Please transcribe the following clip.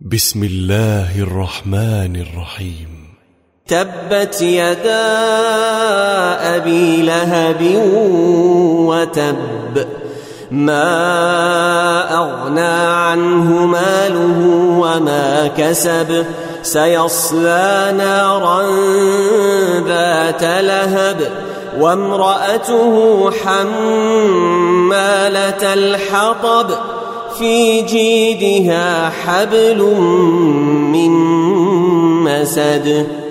بسم الله الرحمن الرحيم. تبت يدا أبي لهب وتب، ما أغنى عنه ماله وما كسب، سيصلى نارا ذات لهب، وامرأته حمالة الحطب، في جيدها حبل من مسد.